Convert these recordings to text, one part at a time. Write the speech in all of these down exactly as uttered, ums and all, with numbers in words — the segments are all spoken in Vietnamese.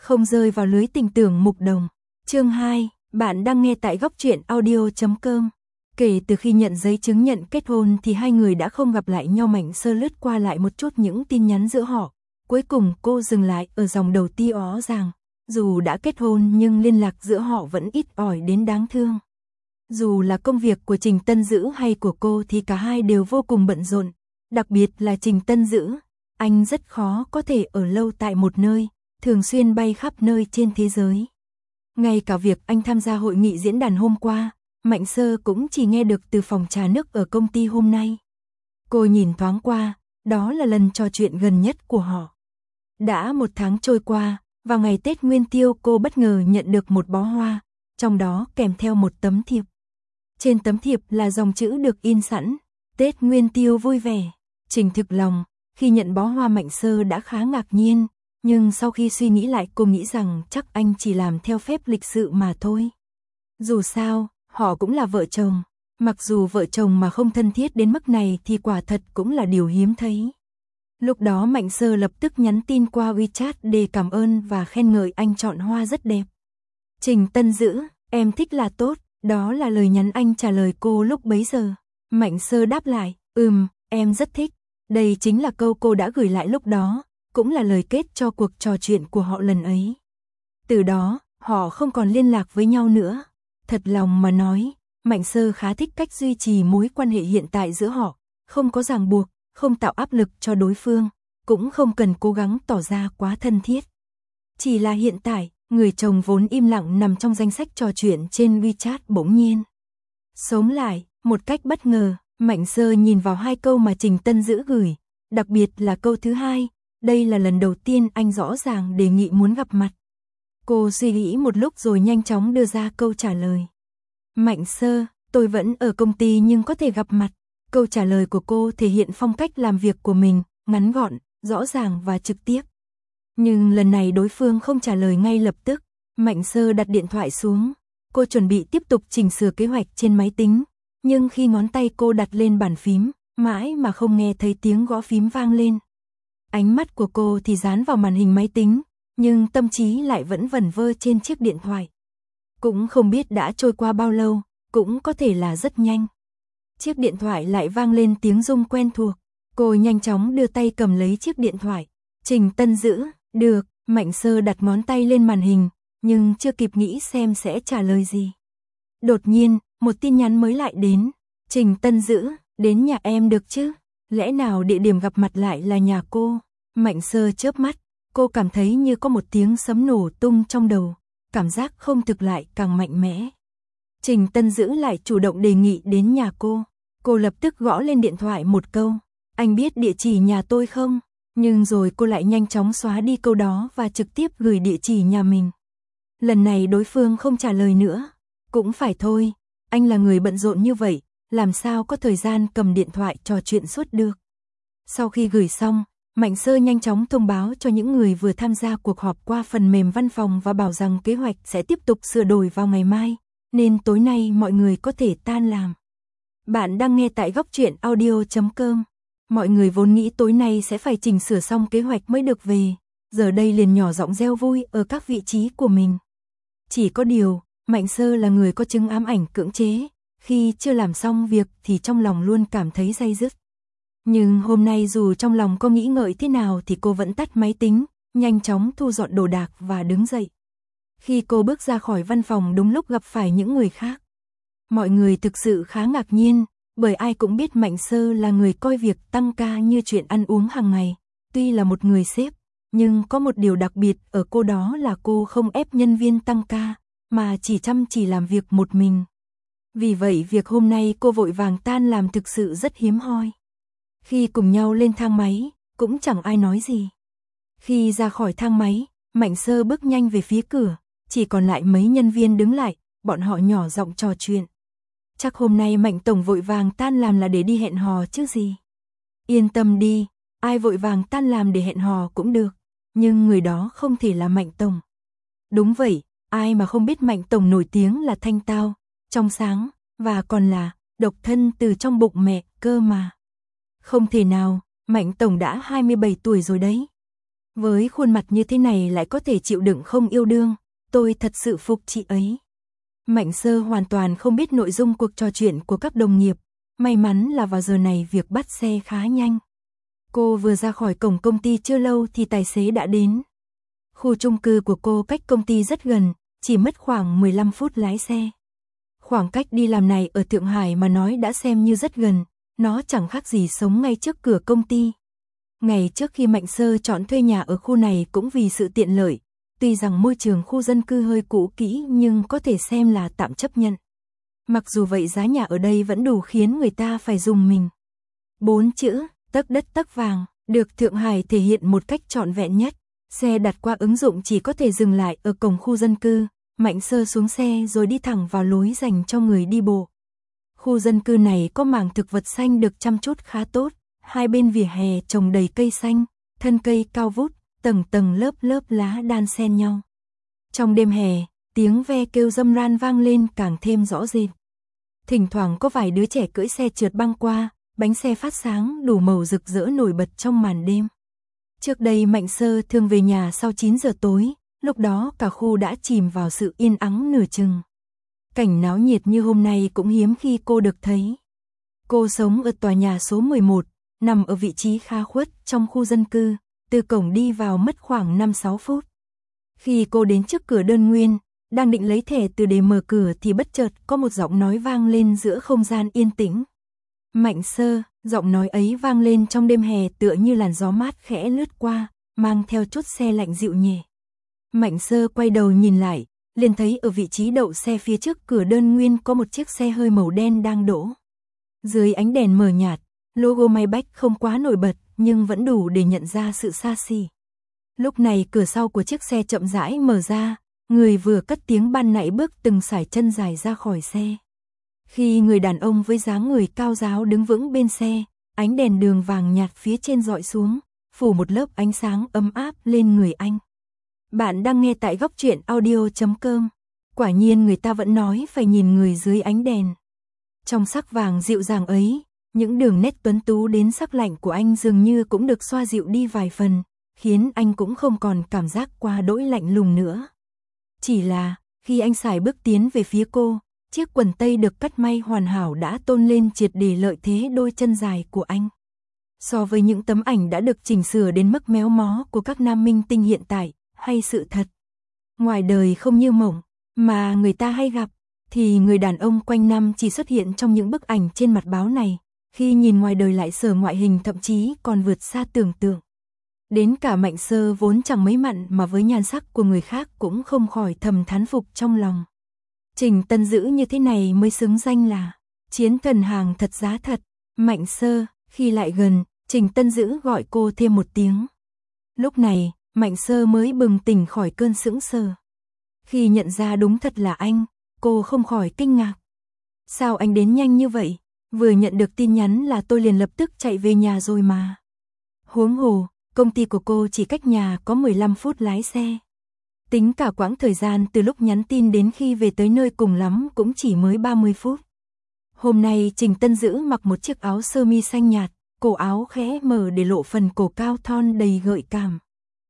không rơi vào lưới tình tưởng mục đồng. Chương hai, bạn đang nghe tại góc truyện audio chấm com. Kể từ khi nhận giấy chứng nhận kết hôn thì hai người đã không gặp lại nhau. Mạnh Sơ lướt qua lại một chút những tin nhắn giữa họ. Cuối cùng cô dừng lại ở dòng đầu ti ó rằng, dù đã kết hôn nhưng liên lạc giữa họ vẫn ít ỏi đến đáng thương. Dù là công việc của Trình Tân Dữ hay của cô thì cả hai đều vô cùng bận rộn. Đặc biệt là Trình Tân Dữ, anh rất khó có thể ở lâu tại một nơi, thường xuyên bay khắp nơi trên thế giới. Ngay cả việc anh tham gia hội nghị diễn đàn hôm qua, Mạnh Sơ cũng chỉ nghe được từ phòng trà nước ở công ty hôm nay. Cô nhìn thoáng qua, đó là lần trò chuyện gần nhất của họ. Đã một tháng trôi qua, vào ngày Tết Nguyên Tiêu cô bất ngờ nhận được một bó hoa, trong đó kèm theo một tấm thiệp. Trên tấm thiệp là dòng chữ được in sẵn, Tết Nguyên Tiêu vui vẻ. Trình thực lòng, khi nhận bó hoa Mạnh Sơ đã khá ngạc nhiên, nhưng sau khi suy nghĩ lại cô nghĩ rằng chắc anh chỉ làm theo phép lịch sự mà thôi. Dù sao, họ cũng là vợ chồng, mặc dù vợ chồng mà không thân thiết đến mức này thì quả thật cũng là điều hiếm thấy. Lúc đó Mạnh Sơ lập tức nhắn tin qua WeChat để cảm ơn và khen ngợi anh chọn hoa rất đẹp. Trình Tân Dữ, em thích là tốt, đó là lời nhắn anh trả lời cô lúc bấy giờ. Mạnh Sơ đáp lại, ừm, em rất thích. Đây chính là câu cô đã gửi lại lúc đó, cũng là lời kết cho cuộc trò chuyện của họ lần ấy. Từ đó, họ không còn liên lạc với nhau nữa. Thật lòng mà nói, Mạnh Sơ khá thích cách duy trì mối quan hệ hiện tại giữa họ, không có ràng buộc, không tạo áp lực cho đối phương, cũng không cần cố gắng tỏ ra quá thân thiết. Chỉ là hiện tại, người chồng vốn im lặng nằm trong danh sách trò chuyện trên WeChat bỗng nhiên sống lại, một cách bất ngờ. Mạnh Sơ nhìn vào hai câu mà Trình Tân Dữ gửi, đặc biệt là câu thứ hai, đây là lần đầu tiên anh rõ ràng đề nghị muốn gặp mặt. Cô suy nghĩ một lúc rồi nhanh chóng đưa ra câu trả lời. Mạnh Sơ, tôi vẫn ở công ty nhưng có thể gặp mặt. Câu trả lời của cô thể hiện phong cách làm việc của mình, ngắn gọn, rõ ràng và trực tiếp. Nhưng lần này đối phương không trả lời ngay lập tức, Mạnh Sơ đặt điện thoại xuống. Cô chuẩn bị tiếp tục chỉnh sửa kế hoạch trên máy tính. Nhưng khi ngón tay cô đặt lên bàn phím, mãi mà không nghe thấy tiếng gõ phím vang lên. Ánh mắt của cô thì dán vào màn hình máy tính, nhưng tâm trí lại vẫn vẩn vơ trên chiếc điện thoại. Cũng không biết đã trôi qua bao lâu, cũng có thể là rất nhanh. Chiếc điện thoại lại vang lên tiếng rung quen thuộc. Cô nhanh chóng đưa tay cầm lấy chiếc điện thoại. Trình Tân Dữ, được, Mạnh Sơ đặt ngón tay lên màn hình, nhưng chưa kịp nghĩ xem sẽ trả lời gì. Đột nhiên, một tin nhắn mới lại đến. Trình Tân Dữ, đến nhà em được chứ? Lẽ nào địa điểm gặp mặt lại là nhà cô? Mạnh Sơ chớp mắt, cô cảm thấy như có một tiếng sấm nổ tung trong đầu, cảm giác không thực lại càng mạnh mẽ. Trình Tân Dữ lại chủ động đề nghị đến nhà cô. Cô lập tức gõ lên điện thoại một câu, anh biết địa chỉ nhà tôi không? Nhưng rồi cô lại nhanh chóng xóa đi câu đó và trực tiếp gửi địa chỉ nhà mình. Lần này đối phương không trả lời nữa. Cũng phải thôi, anh là người bận rộn như vậy, làm sao có thời gian cầm điện thoại trò chuyện suốt được. Sau khi gửi xong, Mạnh Sơ nhanh chóng thông báo cho những người vừa tham gia cuộc họp qua phần mềm văn phòng và bảo rằng kế hoạch sẽ tiếp tục sửa đổi vào ngày mai, nên tối nay mọi người có thể tan làm. Bạn đang nghe tại góc truyện audio chấm com. Mọi người vốn nghĩ tối nay sẽ phải chỉnh sửa xong kế hoạch mới được về, giờ đây liền nhỏ giọng reo vui ở các vị trí của mình. Chỉ có điều, Mạnh Sơ là người có chứng ám ảnh cưỡng chế, khi chưa làm xong việc thì trong lòng luôn cảm thấy day dứt. Nhưng hôm nay dù trong lòng có nghĩ ngợi thế nào thì cô vẫn tắt máy tính, nhanh chóng thu dọn đồ đạc và đứng dậy. Khi cô bước ra khỏi văn phòng đúng lúc gặp phải những người khác. Mọi người thực sự khá ngạc nhiên, bởi ai cũng biết Mạnh Sơ là người coi việc tăng ca như chuyện ăn uống hàng ngày. Tuy là một người sếp, nhưng có một điều đặc biệt ở cô đó là cô không ép nhân viên tăng ca, mà chỉ chăm chỉ làm việc một mình. Vì vậy việc hôm nay cô vội vàng tan làm thực sự rất hiếm hoi. Khi cùng nhau lên thang máy, cũng chẳng ai nói gì. Khi ra khỏi thang máy, Mạnh Sơ bước nhanh về phía cửa, chỉ còn lại mấy nhân viên đứng lại, bọn họ nhỏ giọng trò chuyện. Chắc hôm nay Mạnh Tổng vội vàng tan làm là để đi hẹn hò chứ gì. Yên tâm đi, ai vội vàng tan làm để hẹn hò cũng được, nhưng người đó không thể là Mạnh Tổng. Đúng vậy, ai mà không biết Mạnh Tổng nổi tiếng là thanh tao, trong sáng, và còn là độc thân từ trong bụng mẹ cơ mà. Không thể nào, Mạnh Tổng đã hai mươi bảy tuổi rồi đấy. Với khuôn mặt như thế này lại có thể chịu đựng không yêu đương, tôi thật sự phục chị ấy. Mạnh Sơ hoàn toàn không biết nội dung cuộc trò chuyện của các đồng nghiệp, may mắn là vào giờ này việc bắt xe khá nhanh. Cô vừa ra khỏi cổng công ty chưa lâu thì tài xế đã đến. Khu chung cư của cô cách công ty rất gần, chỉ mất khoảng mười lăm phút lái xe. Khoảng cách đi làm này ở Thượng Hải mà nói đã xem như rất gần, nó chẳng khác gì sống ngay trước cửa công ty. Ngày trước khi Mạnh Sơ chọn thuê nhà ở khu này cũng vì sự tiện lợi, tuy rằng môi trường khu dân cư hơi cũ kỹ nhưng có thể xem là tạm chấp nhận. Mặc dù vậy giá nhà ở đây vẫn đủ khiến người ta phải dùng mình. Bốn chữ, tấc đất tấc vàng, được Thượng Hải thể hiện một cách trọn vẹn nhất. Xe đặt qua ứng dụng chỉ có thể dừng lại ở cổng khu dân cư, Mạnh Sơ xuống xe rồi đi thẳng vào lối dành cho người đi bộ. Khu dân cư này có mảng thực vật xanh được chăm chút khá tốt, hai bên vỉa hè trồng đầy cây xanh, thân cây cao vút, tầng tầng lớp lớp lá đan xen nhau. Trong đêm hè, tiếng ve kêu râm ran vang lên càng thêm rõ rệt. Thỉnh thoảng có vài đứa trẻ cưỡi xe trượt băng qua, bánh xe phát sáng đủ màu rực rỡ nổi bật trong màn đêm. Trước đây Mạnh Sơ thường về nhà sau chín giờ tối, lúc đó cả khu đã chìm vào sự yên ắng nửa chừng. Cảnh náo nhiệt như hôm nay cũng hiếm khi cô được thấy. Cô sống ở tòa nhà số mười một, nằm ở vị trí khá khuất trong khu dân cư, từ cổng đi vào mất khoảng năm sáu phút. Khi cô đến trước cửa đơn nguyên, đang định lấy thẻ từ để mở cửa thì bất chợt có một giọng nói vang lên giữa không gian yên tĩnh. Mạnh Sơ, giọng nói ấy vang lên trong đêm hè tựa như làn gió mát khẽ lướt qua, mang theo chút se lạnh dịu nhẹ. Mạnh Sơ quay đầu nhìn lại, liền thấy ở vị trí đậu xe phía trước cửa đơn nguyên có một chiếc xe hơi màu đen đang đỗ. Dưới ánh đèn mờ nhạt, logo Maybach không quá nổi bật nhưng vẫn đủ để nhận ra sự xa xỉ. Lúc này cửa sau của chiếc xe chậm rãi mở ra, người vừa cất tiếng ban nãy bước từng sải chân dài ra khỏi xe. Khi người đàn ông với dáng người cao ráo đứng vững bên xe, ánh đèn đường vàng nhạt phía trên dọi xuống, phủ một lớp ánh sáng ấm áp lên người anh. Bạn đang nghe tại góc truyện audio chấm com. Quả nhiên người ta vẫn nói phải nhìn người dưới ánh đèn. Trong sắc vàng dịu dàng ấy, những đường nét tuấn tú đến sắc lạnh của anh dường như cũng được xoa dịu đi vài phần, khiến anh cũng không còn cảm giác quá đỗi lạnh lùng nữa. Chỉ là, khi anh sải bước tiến về phía cô, chiếc quần tây được cắt may hoàn hảo đã tôn lên triệt để lợi thế đôi chân dài của anh. So với những tấm ảnh đã được chỉnh sửa đến mức méo mó của các nam minh tinh hiện tại, hay sự thật ngoài đời không như mộng mà người ta hay gặp, thì người đàn ông quanh năm chỉ xuất hiện trong những bức ảnh trên mặt báo này, khi nhìn ngoài đời lại sở ngoại hình thậm chí còn vượt xa tưởng tượng. Đến cả Mạnh Sơ vốn chẳng mấy mặn mà với nhan sắc của người khác cũng không khỏi thầm thán phục trong lòng. Trình Tân Dữ như thế này mới xứng danh là chiến thần hàng thật giá thật. Mạnh Sơ, khi lại gần, Trình Tân Dữ gọi cô thêm một tiếng. Lúc này, Mạnh Sơ mới bừng tỉnh khỏi cơn sững sờ. Khi nhận ra đúng thật là anh, cô không khỏi kinh ngạc. Sao anh đến nhanh như vậy? Vừa nhận được tin nhắn là tôi liền lập tức chạy về nhà rồi mà. Huống hồ, công ty của cô chỉ cách nhà có mười lăm phút lái xe. Tính cả quãng thời gian từ lúc nhắn tin đến khi về tới nơi cùng lắm cũng chỉ mới ba mươi phút. Hôm nay Trình Tân Dữ mặc một chiếc áo sơ mi xanh nhạt, cổ áo khẽ mở để lộ phần cổ cao thon đầy gợi cảm.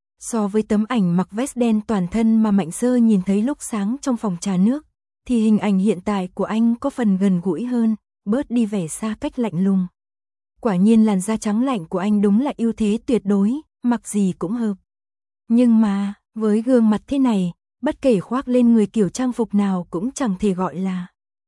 So với tấm ảnh mặc vest đen toàn thân mà Mạnh Sơ nhìn thấy lúc sáng trong phòng trà nước, thì hình ảnh hiện tại của anh có phần gần gũi hơn, bớt đi vẻ xa cách lạnh lùng. Quả nhiên làn da trắng lạnh của anh đúng là ưu thế tuyệt đối, mặc gì cũng hợp. Nhưng mà, với gương mặt thế này, bất kể khoác lên người kiểu trang phục nào cũng chẳng thể gọi là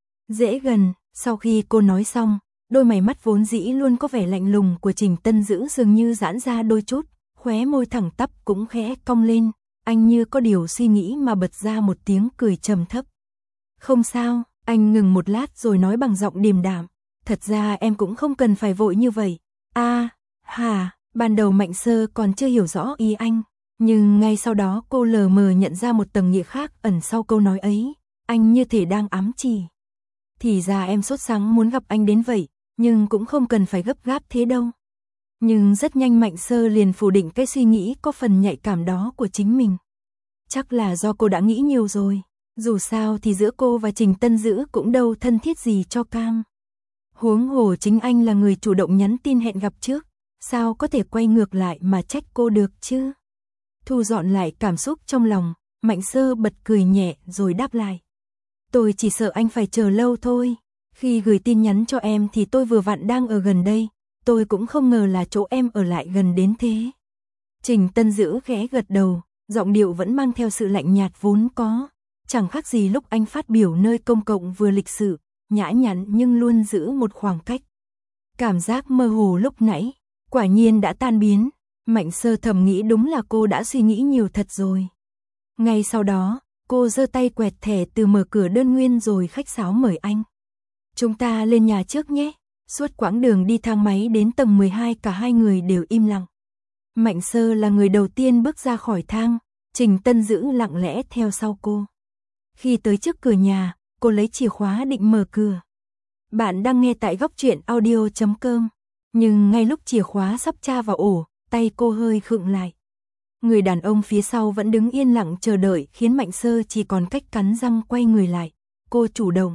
dễ gần. Sau khi cô nói xong, đôi mày mắt vốn dĩ luôn có vẻ lạnh lùng của Trình Tân Dữ dường như giãn ra đôi chút, khóe môi thẳng tắp cũng khẽ cong lên, anh như có điều suy nghĩ mà bật ra một tiếng cười trầm thấp. Không sao, anh ngừng một lát rồi nói bằng giọng điềm đạm, thật ra em cũng không cần phải vội như vậy. A, à, hà, ban đầu Mạnh Sơ còn chưa hiểu rõ ý anh, nhưng ngay sau đó cô lờ mờ nhận ra một tầng nghĩa khác ẩn sau câu nói ấy, anh như thể đang ám chỉ. Thì ra em sốt sắng muốn gặp anh đến vậy, nhưng cũng không cần phải gấp gáp thế đâu. Nhưng rất nhanh Mạnh Sơ liền phủ định cái suy nghĩ có phần nhạy cảm đó của chính mình. Chắc là do cô đã nghĩ nhiều rồi, dù sao thì giữa cô và Trình Tân Dữ cũng đâu thân thiết gì cho cam. Huống hồ chính anh là người chủ động nhắn tin hẹn gặp trước, sao có thể quay ngược lại mà trách cô được chứ? Thu dọn lại cảm xúc trong lòng, Mạnh Sơ bật cười nhẹ rồi đáp lại. Tôi chỉ sợ anh phải chờ lâu thôi. Khi gửi tin nhắn cho em thì tôi vừa vặn đang ở gần đây, tôi cũng không ngờ là chỗ em ở lại gần đến thế. Trình Tân Dữ khẽ gật đầu, giọng điệu vẫn mang theo sự lạnh nhạt vốn có, chẳng khác gì lúc anh phát biểu nơi công cộng vừa lịch sự, nhã nhặn nhưng luôn giữ một khoảng cách. Cảm giác mơ hồ lúc nãy, quả nhiên đã tan biến, Mạnh Sơ thầm nghĩ đúng là cô đã suy nghĩ nhiều thật rồi. Ngay sau đó, cô giơ tay quẹt thẻ từ mở cửa đơn nguyên rồi khách sáo mời anh. Chúng ta lên nhà trước nhé. Suốt quãng đường đi thang máy đến tầng mười hai cả hai người đều im lặng. Mạnh Sơ là người đầu tiên bước ra khỏi thang, Trình Tân Dữ lặng lẽ theo sau cô. Khi tới trước cửa nhà, cô lấy chìa khóa định mở cửa. Bạn đang nghe tại góc truyện audio chấm com. Nhưng ngay lúc chìa khóa sắp tra vào ổ, tay cô hơi khựng lại. Người đàn ông phía sau vẫn đứng yên lặng chờ đợi khiến Mạnh Sơ chỉ còn cách cắn răng quay người lại. Cô chủ động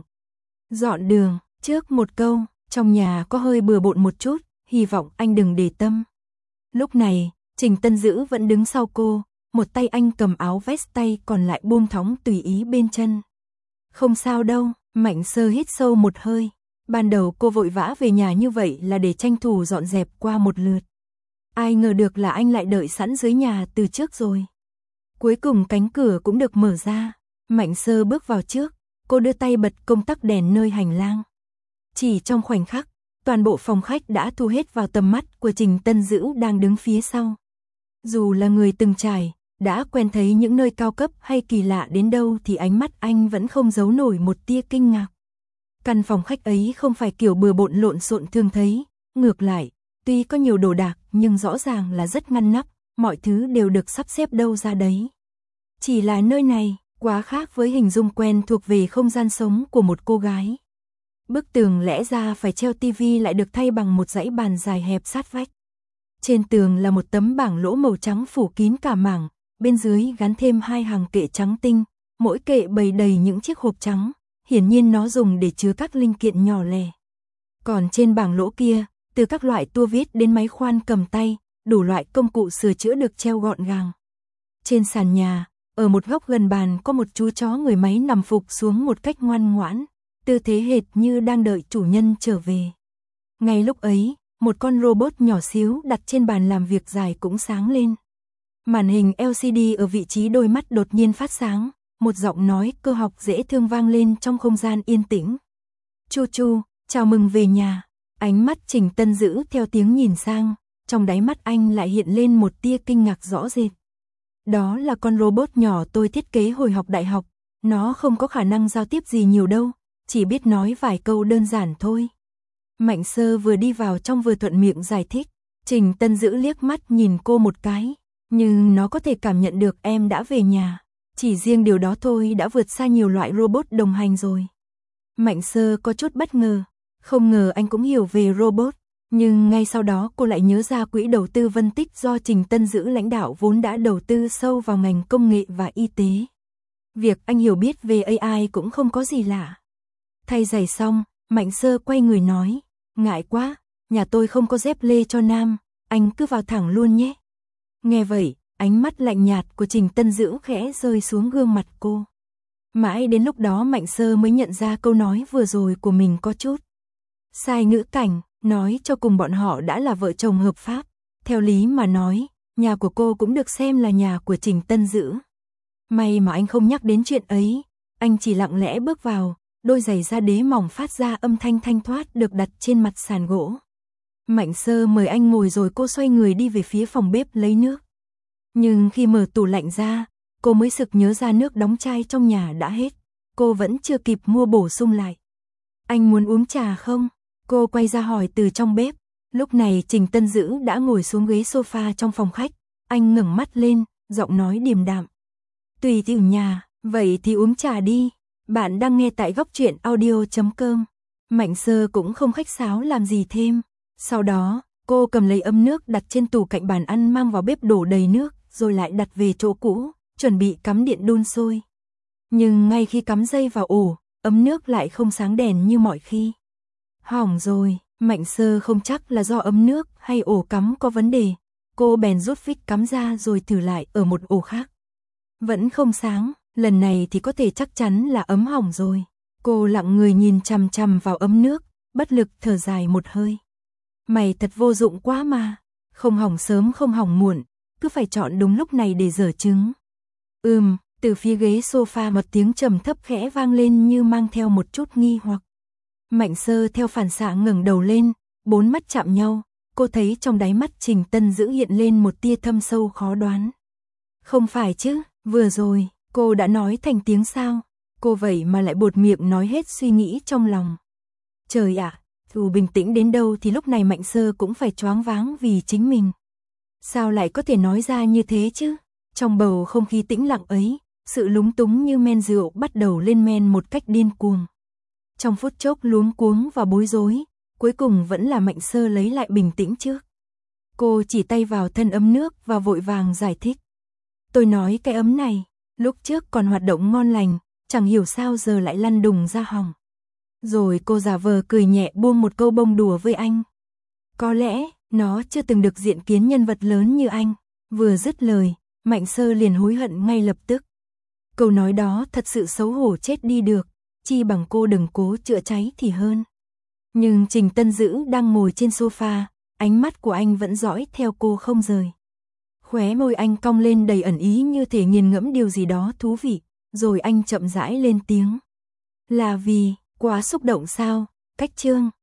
dọn đường, trước một câu, trong nhà có hơi bừa bộn một chút, hy vọng anh đừng để tâm. Lúc này, Trình Tân Dữ vẫn đứng sau cô, một tay anh cầm áo vest tay còn lại buông thõng tùy ý bên chân. Không sao đâu, Mạnh Sơ hít sâu một hơi. Ban đầu cô vội vã về nhà như vậy là để tranh thủ dọn dẹp qua một lượt. Ai ngờ được là anh lại đợi sẵn dưới nhà từ trước rồi. Cuối cùng cánh cửa cũng được mở ra, Mạnh Sơ bước vào trước, cô đưa tay bật công tắc đèn nơi hành lang. Chỉ trong khoảnh khắc, toàn bộ phòng khách đã thu hết vào tầm mắt của Trình Tân Dữ đang đứng phía sau. Dù là người từng trải, đã quen thấy những nơi cao cấp hay kỳ lạ đến đâu thì ánh mắt anh vẫn không giấu nổi một tia kinh ngạc. Căn phòng khách ấy không phải kiểu bừa bộn lộn xộn thường thấy, ngược lại, tuy có nhiều đồ đạc nhưng rõ ràng là rất ngăn nắp, mọi thứ đều được sắp xếp đâu ra đấy. Chỉ là nơi này, quá khác với hình dung quen thuộc về không gian sống của một cô gái. Bức tường lẽ ra phải treo tivi lại được thay bằng một dãy bàn dài hẹp sát vách. Trên tường là một tấm bảng lỗ màu trắng phủ kín cả mảng, bên dưới gắn thêm hai hàng kệ trắng tinh, mỗi kệ bày đầy những chiếc hộp trắng, hiển nhiên nó dùng để chứa các linh kiện nhỏ lẻ. Còn trên bảng lỗ kia, từ các loại tua vít đến máy khoan cầm tay, đủ loại công cụ sửa chữa được treo gọn gàng. Trên sàn nhà, ở một góc gần bàn có một chú chó người máy nằm phục xuống một cách ngoan ngoãn, tư thế hệt như đang đợi chủ nhân trở về. Ngay lúc ấy, một con robot nhỏ xíu đặt trên bàn làm việc dài cũng sáng lên. Màn hình lờ xê đê ở vị trí đôi mắt đột nhiên phát sáng, một giọng nói cơ học dễ thương vang lên trong không gian yên tĩnh. Chu Chu, chào mừng về nhà. Ánh mắt Trình Tân Dữ theo tiếng nhìn sang, trong đáy mắt anh lại hiện lên một tia kinh ngạc rõ rệt. Đó là con robot nhỏ tôi thiết kế hồi học đại học, nó không có khả năng giao tiếp gì nhiều đâu, chỉ biết nói vài câu đơn giản thôi. Mạnh Sơ vừa đi vào trong vừa thuận miệng giải thích, Trình Tân Dữ liếc mắt nhìn cô một cái, nhưng nó có thể cảm nhận được em đã về nhà, chỉ riêng điều đó thôi đã vượt xa nhiều loại robot đồng hành rồi. Mạnh Sơ có chút bất ngờ, không ngờ anh cũng hiểu về robot, nhưng ngay sau đó cô lại nhớ ra quỹ đầu tư Vân Tích do Trình Tân Dữ lãnh đạo vốn đã đầu tư sâu vào ngành công nghệ và y tế. Việc anh hiểu biết về a i cũng không có gì lạ. Thay giày xong, Mạnh Sơ quay người nói, ngại quá, nhà tôi không có dép lê cho nam, anh cứ vào thẳng luôn nhé. Nghe vậy, ánh mắt lạnh nhạt của Trình Tân Dữ khẽ rơi xuống gương mặt cô. Mãi đến lúc đó Mạnh Sơ mới nhận ra câu nói vừa rồi của mình có chút sai ngữ cảnh, nói cho cùng bọn họ đã là vợ chồng hợp pháp. Theo lý mà nói, nhà của cô cũng được xem là nhà của Trình Tân Dữ. May mà anh không nhắc đến chuyện ấy, anh chỉ lặng lẽ bước vào, đôi giày da đế mỏng phát ra âm thanh thanh thoát được đặt trên mặt sàn gỗ. Mạnh Sơ mời anh ngồi rồi cô xoay người đi về phía phòng bếp lấy nước. Nhưng khi mở tủ lạnh ra, cô mới sực nhớ ra nước đóng chai trong nhà đã hết, cô vẫn chưa kịp mua bổ sung lại. Anh muốn uống trà không? Cô quay ra hỏi từ trong bếp. Lúc này Trình Tân Dữ đã ngồi xuống ghế sofa trong phòng khách, anh ngẩng mắt lên, giọng nói điềm đạm. Tùy tiểu nhà, vậy thì uống trà đi. Bạn đang nghe tại góc truyện audio chấm com. Mạnh Sơ cũng không khách sáo làm gì thêm. Sau đó, cô cầm lấy ấm nước đặt trên tủ cạnh bàn ăn mang vào bếp đổ đầy nước, rồi lại đặt về chỗ cũ, chuẩn bị cắm điện đun sôi. Nhưng ngay khi cắm dây vào ổ, ấm nước lại không sáng đèn như mọi khi. Hỏng rồi, Mạnh Sơ không chắc là do ấm nước hay ổ cắm có vấn đề. cô bèn rút phích cắm ra rồi thử lại ở một ổ khác. Vẫn không sáng, lần này thì có thể chắc chắn là ấm hỏng rồi. Cô lặng người nhìn chằm chằm vào ấm nước, bất lực thở dài một hơi. Mày thật vô dụng quá mà, không hỏng sớm không hỏng muộn, cứ phải chọn đúng lúc này để dở trứng. Ừm, từ phía ghế sofa một tiếng trầm thấp khẽ vang lên như mang theo một chút nghi hoặc. Mạnh Sơ theo phản xạ ngẩng đầu lên, bốn mắt chạm nhau, cô thấy trong đáy mắt Trình Tân Dữ hiện lên một tia thâm sâu khó đoán. Không phải chứ, vừa rồi, cô đã nói thành tiếng sao? Cô vậy mà lại buột miệng nói hết suy nghĩ trong lòng. Trời ạ, dù bình tĩnh đến đâu thì lúc này Mạnh Sơ cũng phải choáng váng vì chính mình. Sao lại có thể nói ra như thế chứ? Trong bầu không khí tĩnh lặng ấy, sự lúng túng như men rượu bắt đầu lên men một cách điên cuồng. Trong phút chốc luống cuống và bối rối, cuối cùng vẫn là Mạnh Sơ lấy lại bình tĩnh trước. Cô chỉ tay vào thân ấm nước và vội vàng giải thích. Tôi nói cái ấm này, lúc trước còn hoạt động ngon lành, chẳng hiểu sao giờ lại lăn đùng ra hỏng. Rồi cô giả vờ cười nhẹ buông một câu bông đùa với anh. Có lẽ, nó chưa từng được diện kiến nhân vật lớn như anh. Vừa dứt lời, Mạnh Sơ liền hối hận ngay lập tức. Câu nói đó thật sự xấu hổ chết đi được, chi bằng cô đừng cố chữa cháy thì hơn. Nhưng Trình Tân Dữ đang ngồi trên sofa, ánh mắt của anh vẫn dõi theo cô không rời. Khóe môi anh cong lên đầy ẩn ý như thể nghiền ngẫm điều gì đó thú vị, rồi anh chậm rãi lên tiếng. Là vì, quá xúc động sao, cách chương.